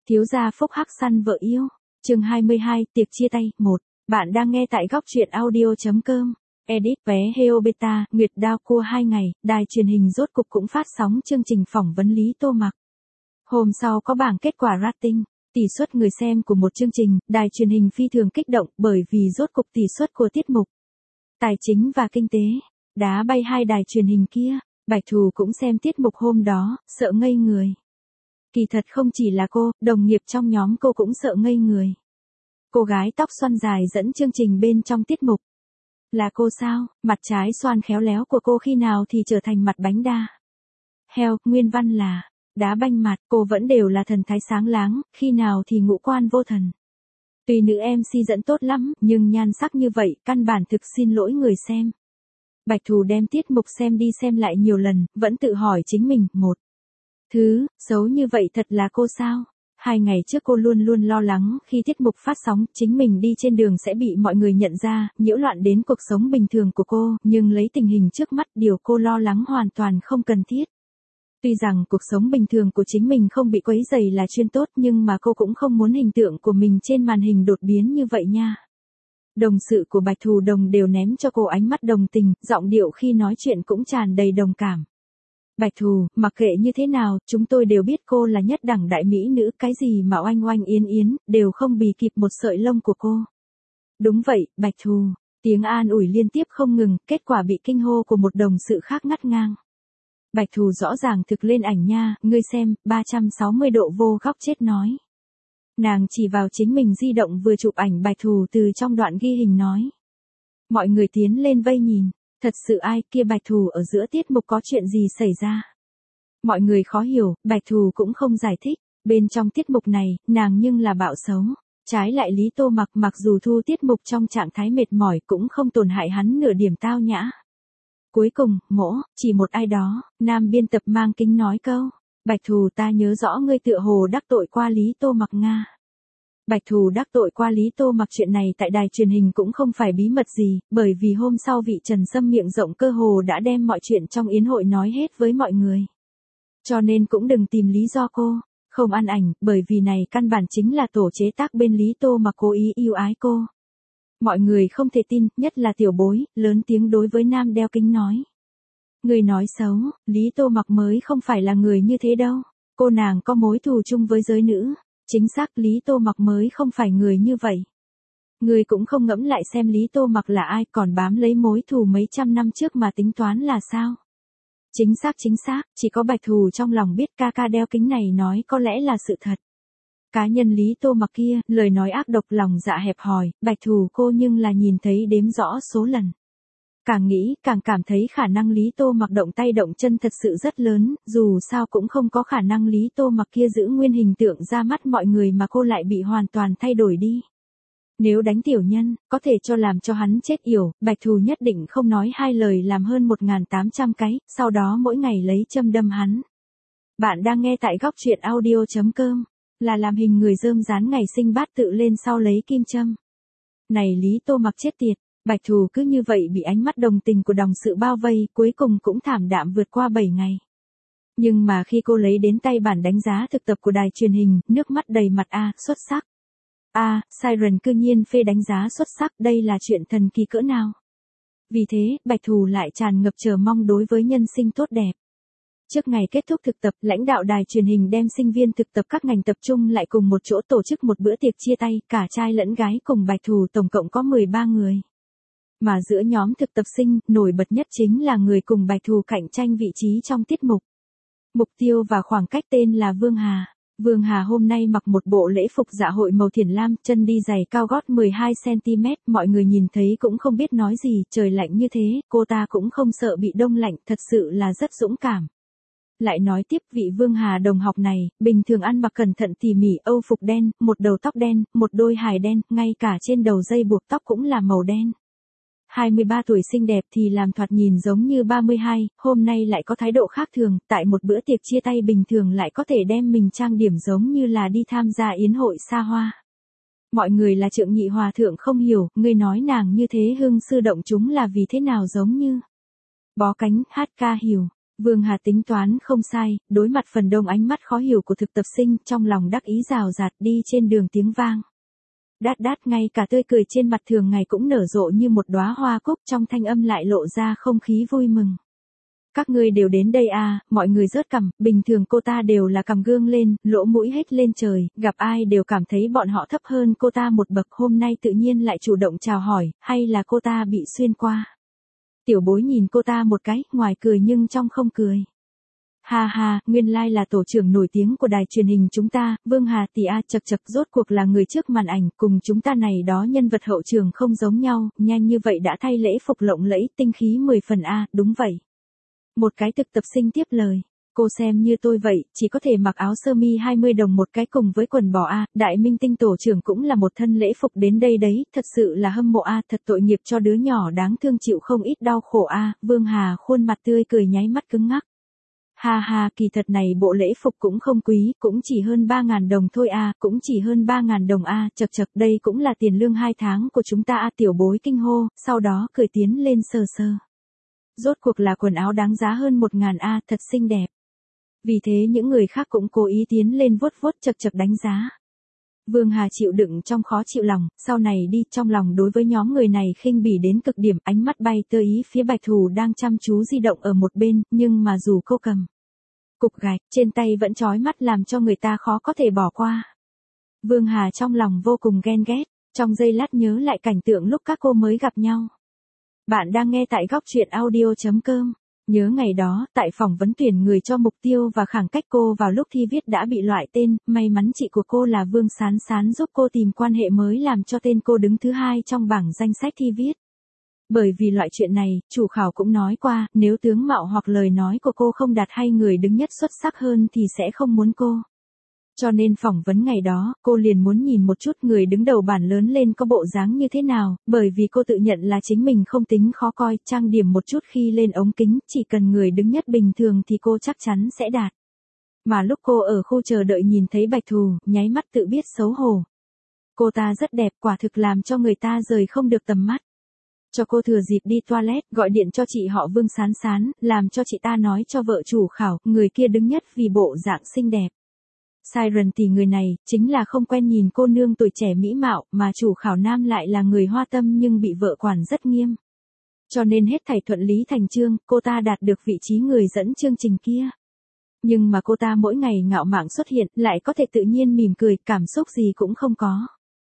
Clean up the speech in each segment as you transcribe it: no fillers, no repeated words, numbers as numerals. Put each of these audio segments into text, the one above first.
Thiếu gia phúc hắc săn vợ yêu. Chương 22, tiệc chia tay. 1. Bạn đang nghe tại góc truyện audio.com. Edit vé Heo Beta, Nguyệt Đao Cua 2 ngày, đài truyền hình rốt cục cũng phát sóng chương trình phỏng vấn Lý Tô Mặc. Hôm sau có bảng kết quả rating, tỷ suất người xem của một chương trình, đài truyền hình phi thường kích động bởi vì rốt cục tỷ suất của tiết mục tài chính và kinh tế đá bay hai đài truyền hình kia. Bạch Thù cũng xem tiết mục hôm đó, sợ ngây người. Kỳ thật không chỉ là cô, đồng nghiệp trong nhóm cô cũng sợ ngây người. Cô gái tóc xoăn dài dẫn chương trình bên trong tiết mục. Là cô sao? Mặt trái xoăn khéo léo của cô khi nào thì trở thành mặt bánh đa heo, nguyên văn là đá banh mặt, cô vẫn đều là thần thái sáng láng, khi nào thì ngũ quan vô thần. Tuy nữ MC dẫn tốt lắm, nhưng nhan sắc như vậy, căn bản thực xin lỗi người xem. Bạch Thù đem tiết mục xem đi xem lại nhiều lần, vẫn tự hỏi chính mình. Một thứ, xấu như vậy thật là cô sao? 2 ngày trước cô luôn luôn lo lắng khi tiết mục phát sóng, chính mình đi trên đường sẽ bị mọi người nhận ra, nhiễu loạn đến cuộc sống bình thường của cô, nhưng lấy tình hình trước mắt điều cô lo lắng hoàn toàn không cần thiết. Tuy rằng cuộc sống bình thường của chính mình không bị quấy rầy là chuyên tốt nhưng mà cô cũng không muốn hình tượng của mình trên màn hình đột biến như vậy nha. Đồng sự của Bạch Thù Đồng đều ném cho cô ánh mắt đồng tình, giọng điệu khi nói chuyện cũng tràn đầy đồng cảm. Bạch Thù, mặc kệ như thế nào, chúng tôi đều biết cô là nhất đẳng đại mỹ nữ, cái gì mà oanh oanh yến yến, đều không bì kịp một sợi lông của cô. Đúng vậy, Bạch Thù, tiếng an ủi liên tiếp không ngừng, kết quả bị kinh hô của một đồng sự khác ngắt ngang. Bạch Thù rõ ràng thực lên ảnh nha, ngươi xem, 360 độ vô góc chết nói. Nàng chỉ vào chính mình di động vừa chụp ảnh Bạch Thù từ trong đoạn ghi hình nói. Mọi người tiến lên vây nhìn. Thật sự ai kia Bạch Thù ở giữa tiết mục có chuyện gì xảy ra? Mọi người khó hiểu, Bạch Thù cũng không giải thích. Bên trong tiết mục này, nàng nhưng là bạo xấu. Trái lại Lý Tô Mặc mặc dù thu tiết mục trong trạng thái mệt mỏi cũng không tổn hại hắn nửa điểm tao nhã. Cuối cùng, chỉ một ai đó, nam biên tập mang kính nói câu. Bạch Thù, ta nhớ rõ ngươi tựa hồ đắc tội qua Lý Tô Mặc Nga. Bạch Thù đắc tội qua Lý Tô Mặc, chuyện này tại đài truyền hình cũng không phải bí mật gì, bởi vì hôm sau vị Trần Sâm miệng rộng cơ hồ đã đem mọi chuyện trong yến hội nói hết với mọi người. Cho nên cũng đừng tìm lý do cô không ăn ảnh, bởi vì này căn bản chính là tổ chế tác bên Lý Tô Mặc cố ý yêu ái cô. Mọi người không thể tin, nhất là tiểu bối, lớn tiếng đối với nam đeo kính nói. Người nói xấu, Lý Tô Mặc mới không phải là người như thế đâu. Cô nàng có mối thù chung với giới nữ. Chính xác, Lý Tô Mặc mới không phải người như vậy. Người cũng không ngẫm lại xem Lý Tô Mặc là ai, còn bám lấy mối thù mấy trăm năm trước mà tính toán là sao? Chính xác, chỉ có Bạch Thù trong lòng biết ca ca đeo kính này nói có lẽ là sự thật. Cá nhân Lý Tô Mặc kia, lời nói ác độc, lòng dạ hẹp hòi, Bạch Thù cô nhưng là nhìn thấy đếm rõ số lần. Càng nghĩ, càng cảm thấy khả năng Lý Tô Mặc động tay động chân thật sự rất lớn, dù sao cũng không có khả năng Lý Tô Mặc kia giữ nguyên hình tượng ra mắt mọi người mà cô lại bị hoàn toàn thay đổi đi. Nếu đánh tiểu nhân, có thể cho làm cho hắn chết yểu, Bạch Thù nhất định không nói hai lời làm hơn 1.800 cái, sau đó mỗi ngày lấy châm đâm hắn. Bạn đang nghe tại góc truyện audio.com, là làm hình người rơm rán ngày sinh bát tự lên sau lấy kim châm. Này Lý Tô Mặc chết tiệt. Bạch Thù cứ như vậy bị ánh mắt đồng tình của đồng sự bao vây, cuối cùng cũng thảm đạm vượt qua 7 ngày. Nhưng mà khi cô lấy đến tay bản đánh giá thực tập của đài truyền hình, nước mắt đầy mặt xuất sắc. Siren cư nhiên phê đánh giá xuất sắc, đây là chuyện thần kỳ cỡ nào. Vì thế, Bạch Thù lại tràn ngập chờ mong đối với nhân sinh tốt đẹp. Trước ngày kết thúc thực tập, lãnh đạo đài truyền hình đem sinh viên thực tập các ngành tập trung lại cùng một chỗ tổ chức một bữa tiệc chia tay, cả trai lẫn gái cùng Bạch Thù tổng cộng có 13 người. Mà giữa nhóm thực tập sinh, nổi bật nhất chính là người cùng Bạch Thù cạnh tranh vị trí trong tiết mục. Mục tiêu và khoảng cách tên là Vương Hà. Vương Hà hôm nay mặc một bộ lễ phục dạ hội màu thiển lam, chân đi giày cao gót 12cm, mọi người nhìn thấy cũng không biết nói gì, trời lạnh như thế, cô ta cũng không sợ bị đông lạnh, thật sự là rất dũng cảm. Lại nói tiếp, vị Vương Hà đồng học này, bình thường ăn mặc cẩn thận tỉ mỉ, âu phục đen, một đầu tóc đen, một đôi hài đen, ngay cả trên đầu dây buộc tóc cũng là màu đen. 23 tuổi xinh đẹp thì làm thoạt nhìn giống như 32, hôm nay lại có thái độ khác thường, tại một bữa tiệc chia tay bình thường lại có thể đem mình trang điểm giống như là đi tham gia yến hội xa hoa. Mọi người là Trượng Nhị Hòa Thượng không hiểu, ngươi nói nàng như thế hưng sư động chúng là vì thế nào giống như bó cánh hát ca hiểu. Vương Hà tính toán không sai, đối mặt phần đông ánh mắt khó hiểu của thực tập sinh, trong lòng đắc ý rào rạt đi trên đường tiếng vang. Đát đát, ngay cả tươi cười trên mặt thường ngày cũng nở rộ như một đóa hoa cúc, trong thanh âm lại lộ ra không khí vui mừng. Các ngươi đều đến đây à, mọi người rớt cằm, bình thường cô ta đều là cằm gương lên, lỗ mũi hết lên trời, gặp ai đều cảm thấy bọn họ thấp hơn cô ta một bậc, hôm nay tự nhiên lại chủ động chào hỏi, hay là cô ta bị xuyên qua. Tiểu bối nhìn cô ta một cái, ngoài cười nhưng trong không cười. Ha ha, nguyên lai là tổ trưởng nổi tiếng của đài truyền hình chúng ta, Vương Hà tỷ a, chật chật, rốt cuộc là người trước màn ảnh, cùng chúng ta này đó nhân vật hậu trường không giống nhau, nhanh như vậy đã thay lễ phục lộng lẫy, tinh khí 10 phần a, đúng vậy. Một cái thực tập sinh tiếp lời, cô xem như tôi vậy, chỉ có thể mặc áo sơ mi 20 đồng một cái cùng với quần bò a, đại minh tinh tổ trưởng cũng là một thân lễ phục đến đây đấy, thật sự là hâm mộ a, thật tội nghiệp cho đứa nhỏ đáng thương chịu không ít đau khổ a, Vương Hà khuôn mặt tươi cười nháy mắt cứng ngắc. Ha ha, kỳ thật này bộ lễ phục cũng không quý, cũng chỉ hơn 3.000 đồng thôi a, cũng chỉ hơn 3.000 đồng a, chật chật, đây cũng là tiền lương 2 tháng của chúng ta a, tiểu bối kinh hô, sau đó cười tiến lên sờ sờ. Rốt cuộc là quần áo đáng giá hơn 1.000 a, thật xinh đẹp. Vì thế những người khác cũng cố ý tiến lên vuốt vuốt chật chật đánh giá. Vương Hà chịu đựng trong khó chịu lòng, sau này đi, trong lòng đối với nhóm người này khinh bỉ đến cực điểm, ánh mắt bay tơ ý phía Bạch Thù đang chăm chú di động ở một bên, nhưng mà dù cô cầm cục gạch trên tay vẫn chói mắt làm cho người ta khó có thể bỏ qua. Vương Hà trong lòng vô cùng ghen ghét, trong giây lát nhớ lại cảnh tượng lúc các cô mới gặp nhau. Bạn đang nghe tại góc truyện audio.com. Nhớ ngày đó, tại phỏng vấn tuyển người cho mục tiêu và khoảng cách cô vào lúc thi viết đã bị loại tên, may mắn chị của cô là Vương Sán Sán giúp cô tìm quan hệ mới làm cho tên cô đứng thứ 2 trong bảng danh sách thi viết. Bởi vì loại chuyện này, chủ khảo cũng nói qua, nếu tướng mạo hoặc lời nói của cô không đạt hay người đứng nhất xuất sắc hơn thì sẽ không muốn cô. Cho nên phỏng vấn ngày đó, cô liền muốn nhìn một chút người đứng đầu bảng lớn lên có bộ dáng như thế nào, bởi vì cô tự nhận là chính mình không tính khó coi, trang điểm một chút khi lên ống kính, chỉ cần người đứng nhất bình thường thì cô chắc chắn sẽ đạt. Mà lúc cô ở khu chờ đợi nhìn thấy Bạch Thù, nháy mắt tự biết xấu hổ. Cô ta rất đẹp, quả thực làm cho người ta rời không được tầm mắt. Cho cô thừa dịp đi toilet, gọi điện cho chị họ Vương Sán Sán, làm cho chị ta nói cho vợ chủ khảo, người kia đứng nhất vì bộ dạng xinh đẹp. Siren thì người này, chính là không quen nhìn cô nương tuổi trẻ mỹ mạo, mà chủ khảo nam lại là người hoa tâm nhưng bị vợ quản rất nghiêm. Cho nên hết thảy thuận lý thành chương, cô ta đạt được vị trí người dẫn chương trình kia. Nhưng mà cô ta mỗi ngày ngạo mạn xuất hiện, lại có thể tự nhiên mỉm cười, cảm xúc gì cũng không có.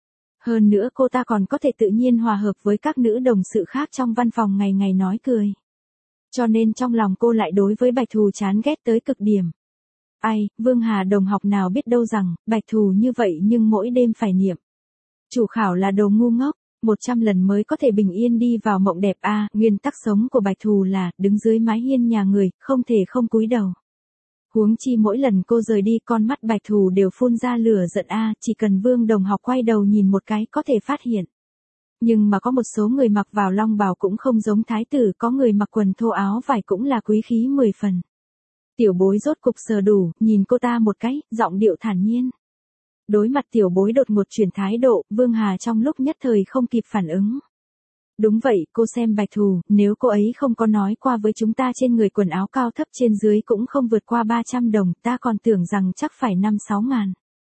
Hơn nữa cô ta còn có thể tự nhiên hòa hợp với các nữ đồng sự khác trong văn phòng ngày ngày nói cười. Cho nên trong lòng cô lại đối với Bạch Thù chán ghét tới cực điểm. Ai, Vương Hà đồng học nào biết đâu rằng, Bạch Thù như vậy nhưng mỗi đêm phải niệm. Chủ khảo là đồ ngu ngốc, 100 lần mới có thể bình yên đi vào mộng đẹp a, nguyên tắc sống của Bạch Thù là, đứng dưới mái hiên nhà người, không thể không cúi đầu. Huống chi mỗi lần cô rời đi con mắt Bạch Thù đều phun ra lửa giận a, chỉ cần Vương đồng học quay đầu nhìn một cái có thể phát hiện. Nhưng mà có một số người mặc vào long bào cũng không giống thái tử, có người mặc quần thô áo vải cũng là quý khí 10 phần. Tiểu bối rốt cục sờ đủ, nhìn cô ta một cái, giọng điệu thản nhiên. Đối mặt tiểu bối đột ngột chuyển thái độ, Vương Hà trong lúc nhất thời không kịp phản ứng. Đúng vậy, cô xem Bạch Thù, nếu cô ấy không có nói qua với chúng ta trên người quần áo cao thấp trên dưới cũng không vượt qua 300 đồng, ta còn tưởng rằng chắc phải 5-6 ngàn.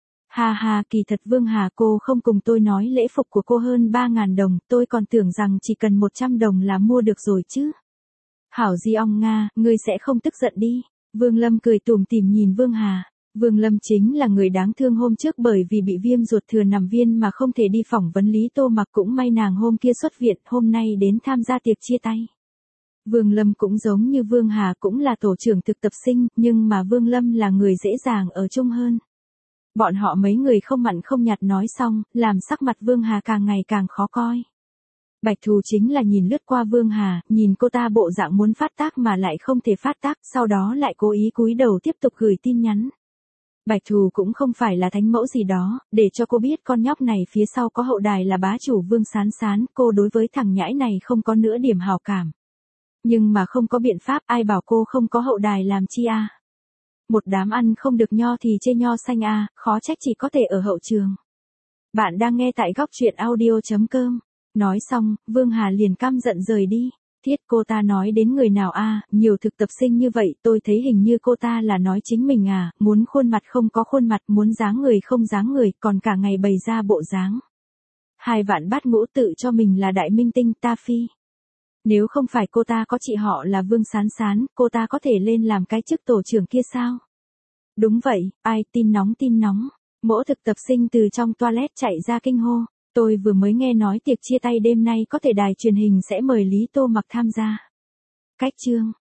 Ha ha, kỳ thật Vương Hà cô không cùng tôi nói lễ phục của cô hơn 3.000 đồng, tôi còn tưởng rằng chỉ cần 100 đồng là mua được rồi chứ. Hảo Di ong Nga, ngươi sẽ không tức giận đi. Vương Lâm cười tủm tỉm nhìn Vương Hà. Vương Lâm chính là người đáng thương hôm trước bởi vì bị viêm ruột thừa nằm viên mà không thể đi phỏng vấn Lý Tô Mặc, cũng may nàng hôm kia xuất viện, hôm nay đến tham gia tiệc chia tay. Vương Lâm cũng giống như Vương Hà cũng là tổ trưởng thực tập sinh, nhưng mà Vương Lâm là người dễ dàng ở chung hơn. Bọn họ mấy người không mặn không nhạt nói xong, làm sắc mặt Vương Hà càng ngày càng khó coi. Bạch Thù chính là nhìn lướt qua Vương Hà, nhìn cô ta bộ dạng muốn phát tác mà lại không thể phát tác, sau đó lại cố ý cúi đầu tiếp tục gửi tin nhắn. Bạch Thù cũng không phải là thánh mẫu gì đó, để cho cô biết con nhóc này phía sau có hậu đài là bá chủ Vương Sán Sán, cô đối với thằng nhãi này không có nửa điểm hảo cảm. Nhưng mà không có biện pháp, ai bảo cô không có hậu đài làm chi a? Một đám ăn không được nho thì chê nho xanh a, khó trách chỉ có thể ở hậu trường. Bạn đang nghe tại góc truyện audio.com. Nói xong, Vương Hà liền căm giận rời đi. Thiết cô ta nói đến người nào a? Nhiều thực tập sinh như vậy tôi thấy hình như cô ta là nói chính mình à, muốn khuôn mặt không có khuôn mặt, muốn dáng người không dáng người, còn cả ngày bày ra bộ dáng. 2 vạn bát ngũ tự cho mình là đại minh tinh ta phi. Nếu không phải cô ta có chị họ là Vương Sán Sán, cô ta có thể lên làm cái chức tổ trưởng kia sao? Đúng vậy, ai tin nóng tin nóng. Mỗ thực tập sinh từ trong toilet chạy ra kinh hô. Tôi vừa mới nghe nói tiệc chia tay đêm nay có thể đài truyền hình sẽ mời Lý Tô Mặc tham gia. Cách chương.